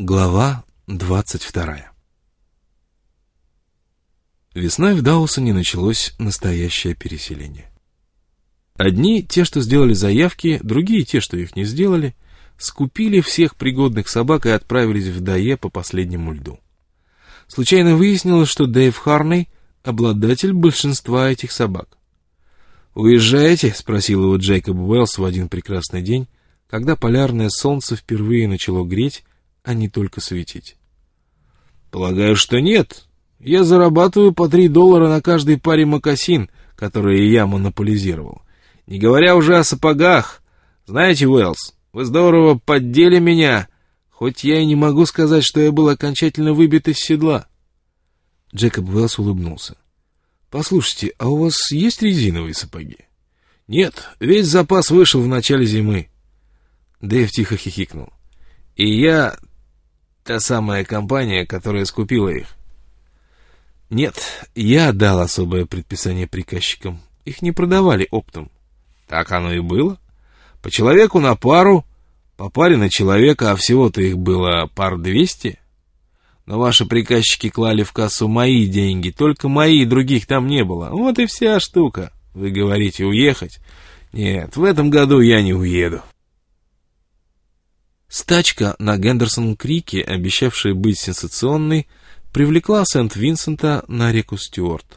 Глава 22. Весной в Даусоне началось настоящее переселение. Одни, те, что сделали заявки, другие, те, что их не сделали, скупили всех пригодных собак и отправились в Дае по последнему льду. Случайно выяснилось, что Дэйв Харней — обладатель большинства этих собак. «Уезжаете?» — спросил его Джейкоб Уэллс в один прекрасный день, когда полярное солнце впервые начало греть, а не только светить. «Полагаю, что нет. Я зарабатываю по $3 на каждой паре мокасин, которые я монополизировал. Не говоря уже о сапогах. Знаете, Уэллс, вы здорово поддели меня, хоть я и не могу сказать, что я был окончательно выбит из седла». Джейкоб Уэллс улыбнулся. «Послушайте, а у вас есть резиновые сапоги?» «Нет, весь запас вышел в начале зимы». Дэйв тихо хихикнул. «И я та самая компания, которая скупила их». «Нет, я дал особое предписание приказчикам. Их не продавали оптом». «Так оно и было. По человеку на пару, по паре на человека, а всего-то их было 200. Но ваши приказчики клали в кассу мои деньги, только мои, других там не было. Вот и вся штука. Вы говорите, уехать? Нет, в этом году я не уеду». Стачка на Гендерсон-Крике, обещавшая быть сенсационной, привлекла Сент-Винсента на реку Стюарт.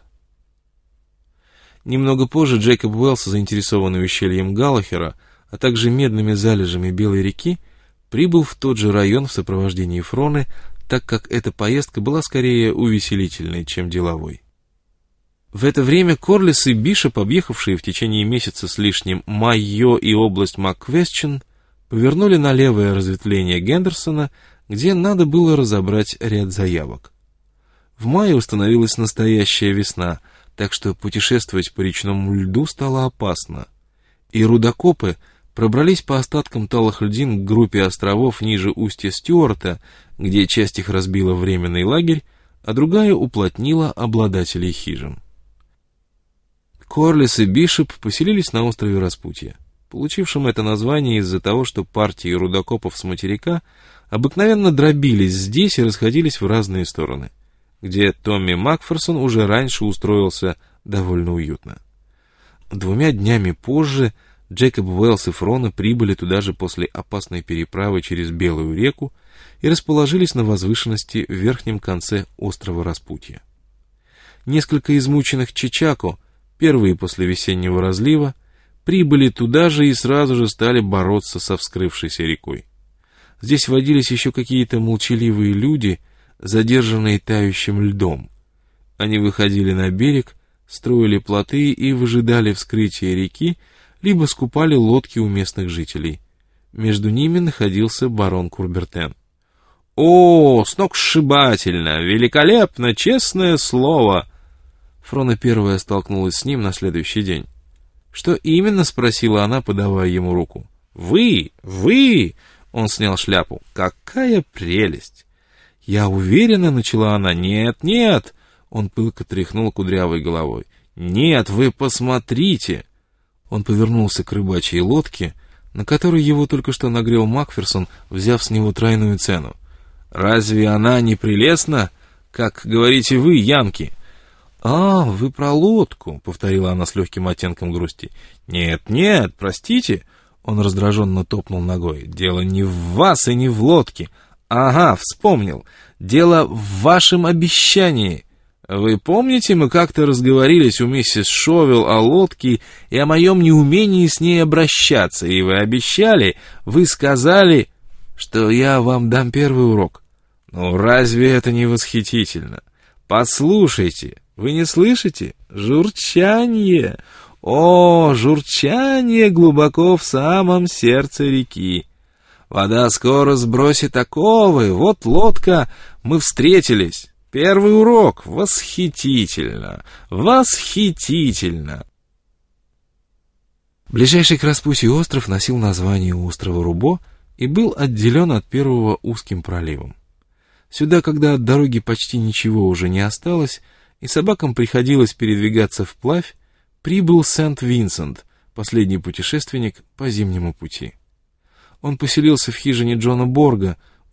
Немного позже Джейкоб Уэллс, заинтересованный ущельем Галлахера, а также медными залежами Белой реки, прибыл в тот же район в сопровождении Фроны, так как эта поездка была скорее увеселительной, чем деловой. В это время Корлис и Бишоп, объехавшие в течение месяца с лишним Майо и область МакКвестчен, повернули на левое разветвление Гендерсона, где надо было разобрать ряд заявок. В мае установилась настоящая весна, так что путешествовать по речному льду стало опасно, и рудокопы пробрались по остаткам талых льдин к группе островов ниже устья Стюарта, где часть их разбила временный лагерь, а другая уплотнила обладателей хижин. Корлис и Бишоп поселились на острове Распутья, получившем это название из-за того, что партии рудокопов с материка обыкновенно дробились здесь и расходились в разные стороны, где Томми Макферсон уже раньше устроился довольно уютно. 2 днями позже Джейкоб Уэллс и Фрона прибыли туда же после опасной переправы через Белую реку и расположились на возвышенности в верхнем конце острова Распутья. Несколько измученных чичако, первые после весеннего разлива, прибыли туда же и сразу же стали бороться со вскрывшейся рекой. Здесь водились еще какие-то молчаливые люди, задержанные тающим льдом. Они выходили на берег, строили плоты и выжидали вскрытия реки, либо скупали лодки у местных жителей. Между ними находился барон Курбертен. «О, сногсшибательно! Великолепно! Честное слово!» Фрона первая столкнулась с ним на следующий день. «Что именно?» — спросила она, подавая ему руку. «Вы! Он снял шляпу. «Какая прелесть!» «Я уверена», — начала она. «Нет!» — он пылко тряхнул кудрявой головой. «Нет, вы посмотрите!» Он повернулся к рыбачьей лодке, на которой его только что нагрел Макферсон, взяв с него тройную цену. «Разве она не прелестна, как говорите вы, янки?» «А, вы про лодку», — повторила она с легким оттенком грусти. «Нет, простите», — он раздраженно топнул ногой. «Дело не в вас и не в лодке. Ага, вспомнил. Дело в вашем обещании. Вы помните, мы как-то разговорились у миссис Шовел о лодке и о моем неумении с ней обращаться, и вы обещали, вы сказали, что я вам дам первый урок. Ну, разве это не восхитительно? Послушайте». Вы не слышите? Журчание! О, журчание глубоко в самом сердце реки. Вода скоро сбросит оковы. Вот лодка, мы встретились. Первый урок. Восхитительно! Восхитительно! Ближайший к Распутью остров носил название острова Рубо и был отделен от первого узким проливом. Сюда, когда от дороги почти ничего уже не осталось, и собакам приходилось передвигаться вплавь, прибыл Сент-Винсент, последний путешественник по зимнему пути. Он поселился в хижине Джона Борга,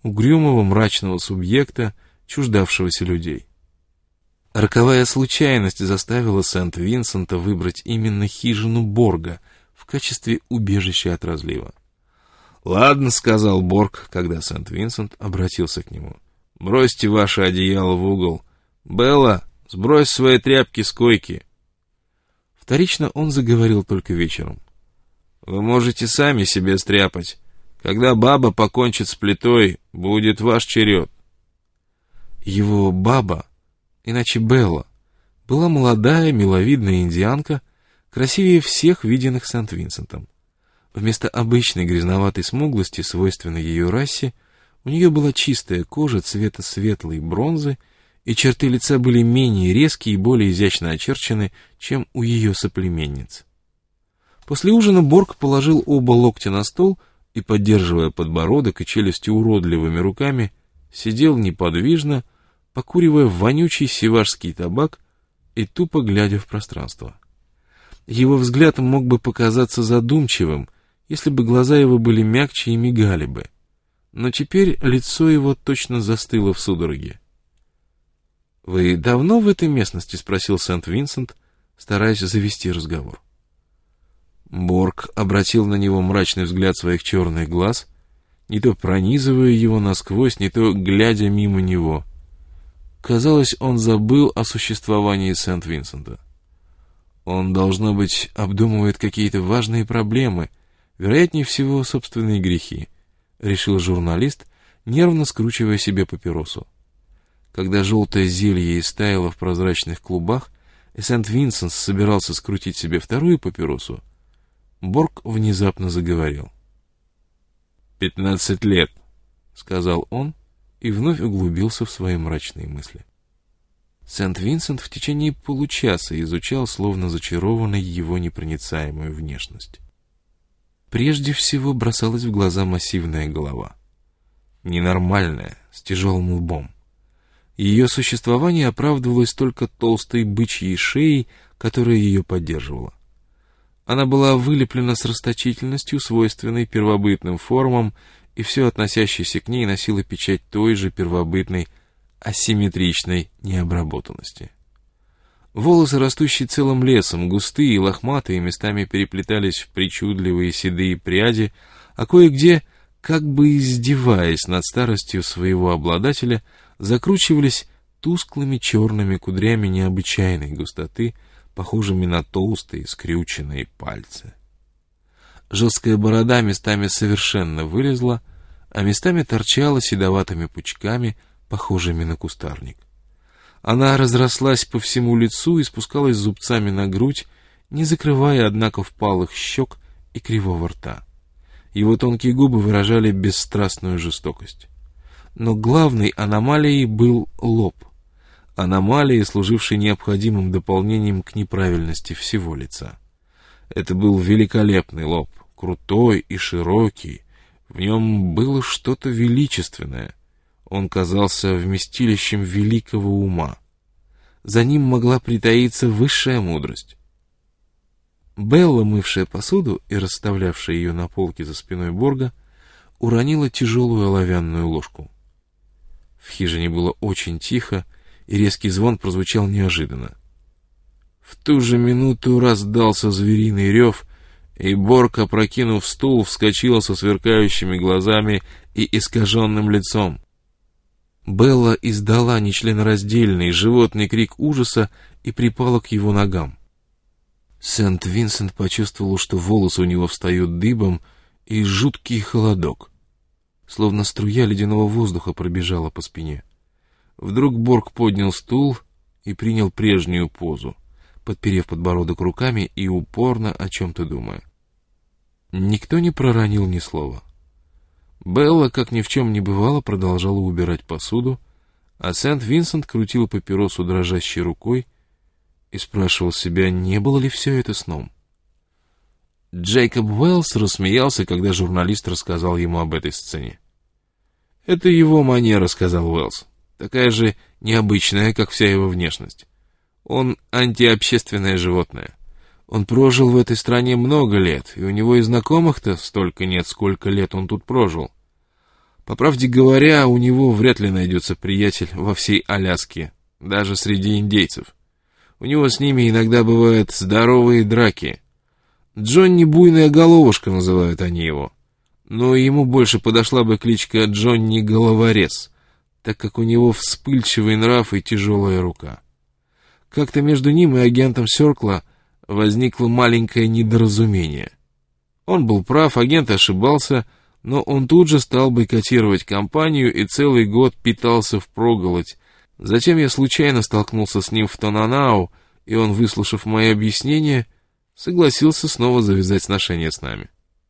угрюмого мрачного субъекта, чуждавшегося людей. Роковая случайность заставила Сент-Винсента выбрать именно хижину Борга в качестве убежища от разлива. «Ладно», — сказал Борг, когда Сент-Винсент обратился к нему. «Бросьте ваше одеяло в угол. Белла, сбрось свои тряпки с койки». Вторично он заговорил только вечером. «Вы можете сами себе стряпать. Когда баба покончит с плитой, будет ваш черед». Его баба, иначе Белла, была молодая, миловидная индианка, красивее всех виденных Сент-Винсентом. Вместо обычной грязноватой смуглости, свойственной ее расе, у нее была чистая кожа цвета светлой бронзы, и черты лица были менее резкие и более изящно очерчены, чем у ее соплеменниц. После ужина Борг положил оба локтя на стол и, поддерживая подбородок и челюсти уродливыми руками, сидел неподвижно, покуривая вонючий севашский табак и тупо глядя в пространство. Его взгляд мог бы показаться задумчивым, если бы глаза его были мягче и мигали бы, но теперь лицо его точно застыло в судороге. «Вы давно в этой местности?» — спросил Сент-Винсент, стараясь завести разговор. Борг обратил на него мрачный взгляд своих черных глаз, не то пронизывая его насквозь, не то глядя мимо него. Казалось, он забыл о существовании Сент-Винсента. Он, должно быть, обдумывает какие-то важные проблемы, вероятнее всего, собственные грехи, решил журналист, нервно скручивая себе папиросу. Когда желтое зелье истаяло в прозрачных клубах, и Сент-Винсент собирался скрутить себе вторую папиросу, Борг внезапно заговорил. 15 лет, — сказал он, и вновь углубился в свои мрачные мысли. Сент-Винсент в течение получаса изучал, словно зачарованный, его непроницаемую внешность. Прежде всего бросалась в глаза массивная голова. Ненормальная, с тяжелым лбом. Ее существование оправдывалось только толстой бычьей шеей, которая ее поддерживала. Она была вылеплена с расточительностью, свойственной первобытным формам, и все относящееся к ней носило печать той же первобытной, асимметричной необработанности. Волосы, растущие целым лесом, густые и лохматые, местами переплетались в причудливые седые пряди, а кое-где, как бы издеваясь над старостью своего обладателя, закручивались тусклыми черными кудрями необычайной густоты, похожими на толстые скрюченные пальцы. Жесткая борода местами совершенно вылезла, а местами торчала седоватыми пучками, похожими на кустарник. Она разрослась по всему лицу и спускалась зубцами на грудь, не закрывая, однако, впалых щек и кривого рта. Его тонкие губы выражали бесстрастную жестокость. Но главной аномалией был лоб. Аномалией, служившей необходимым дополнением к неправильности всего лица. Это был великолепный лоб, крутой и широкий. В нем было что-то величественное. Он казался вместилищем великого ума. За ним могла притаиться высшая мудрость. Белла, мывшая посуду и расставлявшая ее на полке за спиной Борга, уронила тяжелую оловянную ложку. В хижине было очень тихо, и резкий звон прозвучал неожиданно. В ту же минуту раздался звериный рев, и Борг, опрокинув стул, вскочил со сверкающими глазами и искаженным лицом. Белла издала нечленораздельный животный крик ужаса и припала к его ногам. Сент-Винсент почувствовал, что волосы у него встают дыбом, и жуткий холодок, словно струя ледяного воздуха, пробежала по спине. Вдруг Борг поднял стул и принял прежнюю позу, подперев подбородок руками и упорно о чем-то думая. Никто не проронил ни слова. Белла, как ни в чем не бывало, продолжала убирать посуду, а Сент-Винсент крутил папиросу дрожащей рукой и спрашивал себя, не было ли все это сном. Джейкоб Уэллс рассмеялся, когда журналист рассказал ему об этой сцене. «Это его манера», — сказал Уэллс, — «такая же необычная, как вся его внешность. Он антиобщественное животное. Он прожил в этой стране много лет, и у него и знакомых-то столько нет, сколько лет он тут прожил. По правде говоря, у него вряд ли найдется приятель во всей Аляске, даже среди индейцев. У него с ними иногда бывают здоровые драки. Джонни Буйная Головушка называют они его. Но ему больше подошла бы кличка Джонни Головорез, так как у него вспыльчивый нрав и тяжелая рука. Как-то между ним и агентом Сёркла возникло маленькое недоразумение. Он был прав, агент ошибался, но он тут же стал бойкотировать компанию и целый год питался впроголодь. Затем я случайно столкнулся с ним в Тонанау, и он, выслушав мои объяснения, согласился снова завязать сношение с нами.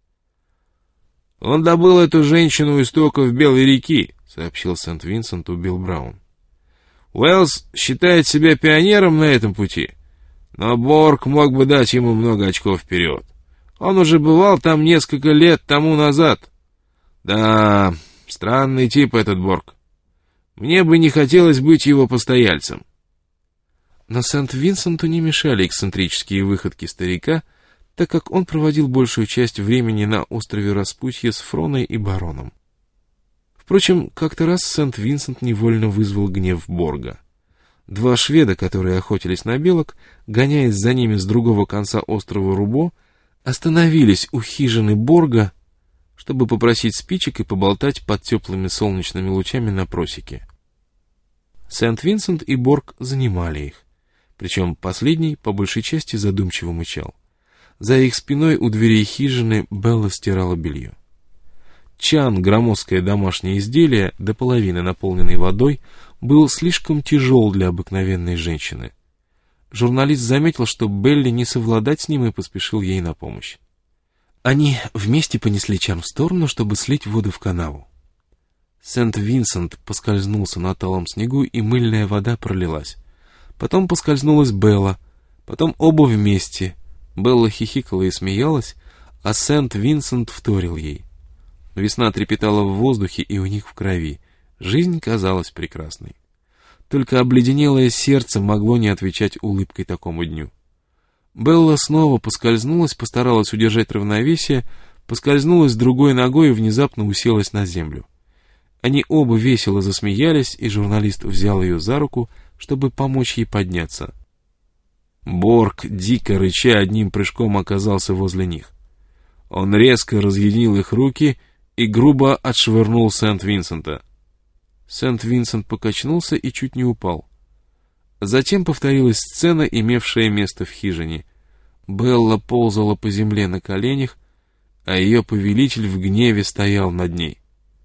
«Он добыл эту женщину у истоков Белой реки», — сообщил Сент-Винсенту Билл Браун. «Уэллс считает себя пионером на этом пути, но Борг мог бы дать ему много очков вперед. Он уже бывал там несколько лет тому назад. Да, странный тип этот Борг. Мне бы не хотелось быть его постояльцем». Но Сент-Винсенту не мешали эксцентрические выходки старика, так как он проводил большую часть времени на острове Распутье с Фроной и бароном. Впрочем, как-то раз Сент-Винсент невольно вызвал гнев Борга. Два шведа, которые охотились на белок, гоняясь за ними с другого конца острова Рубо, остановились у хижины Борга, чтобы попросить спичек и поболтать под теплыми солнечными лучами на просеке. Сент-Винсент и Борг занимали их, причем последний по большей части задумчиво мычал. За их спиной у дверей хижины Белла стирала белье. Чан, громоздкое домашнее изделие, до половины наполненный водой, был слишком тяжел для обыкновенной женщины. Журналист заметил, что Белли не совладать с ним, и поспешил ей на помощь. Они вместе понесли чан в сторону, чтобы слить воду в канаву. Сент-Винсент поскользнулся на талом снегу, и мыльная вода пролилась. Потом поскользнулась Белла, потом оба вместе. Белла хихикала и смеялась, а Сент-Винсент вторил ей. Весна трепетала в воздухе и у них в крови. Жизнь казалась прекрасной. Только обледенелое сердце могло не отвечать улыбкой такому дню. Белла снова поскользнулась, постаралась удержать равновесие, поскользнулась другой ногой и внезапно уселась на землю. Они оба весело засмеялись, и журналист взял ее за руку, чтобы помочь ей подняться. Борг, дико рыча, одним прыжком оказался возле них. Он резко разъединил их руки и грубо отшвырнул Сент-Винсента. Сент-Винсент покачнулся и чуть не упал. Затем повторилась сцена, имевшая место в хижине. Белла ползала по земле на коленях, а ее повелитель в гневе стоял над ней.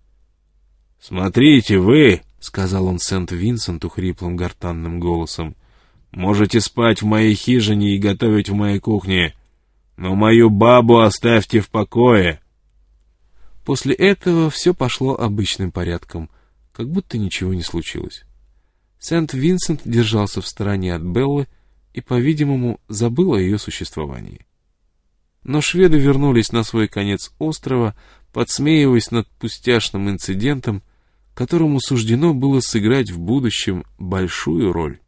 «Смотрите вы», — сказал он Сент-Винсенту хриплым гортанным голосом, — «можете спать в моей хижине и готовить в моей кухне, но мою бабу оставьте в покое». После этого все пошло обычным порядком, как будто ничего не случилось. Сент-Винсент держался в стороне от Беллы и, по-видимому, забыл о ее существовании. Но шведы вернулись на свой конец острова, подсмеиваясь над пустяшным инцидентом, которому суждено было сыграть в будущем большую роль.